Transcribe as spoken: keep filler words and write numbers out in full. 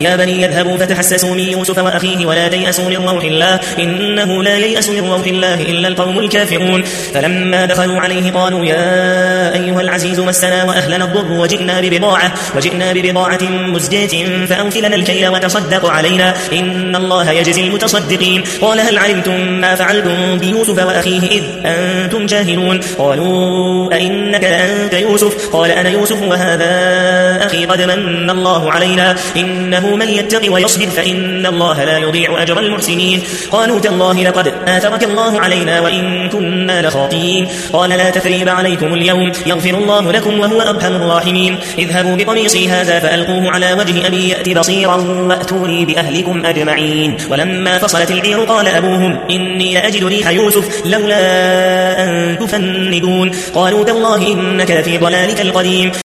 يا بني يذهبوا فتحسسوا من يوسف وأخيه ولا تيأسوا من روح الله إنه لا ييأس من روح الله إلا القوم الكافرون فلما دخلوا عليه قالوا يا أيها العزيز مسنا وأهلنا الضر وجئنا ببضاعة, وجئنا ببضاعة مزجاة فأوفلنا الكيل وتصدق علينا إن الله يجزي المتصدقين قال هل علمتم ما فعلتم بيوسف وأخيه إذ أنتم جاهلون قالوا أئنك أنت يوسف قال أنا يوسف وهذا أخي قد من الله علينا إنه من يتق ويصبر فإن الله لا يضيع أجر المحسنين قالوا تالله لقد آثرك الله علينا وإن كنا لخاطئين قال لا تثريب عليكم اليوم يغفر الله لكم وهو أرحم الراحمين اذهبوا بقميصي هذا فألقوه على وجه أبي يأت بصيرا وأتوني بأهلكم أجمعين ولما فصلت العير قال أبوهم إني لأجد ريح يوسف لولا أن تفندون قالوا تالله إنك لفي ضلالك القديم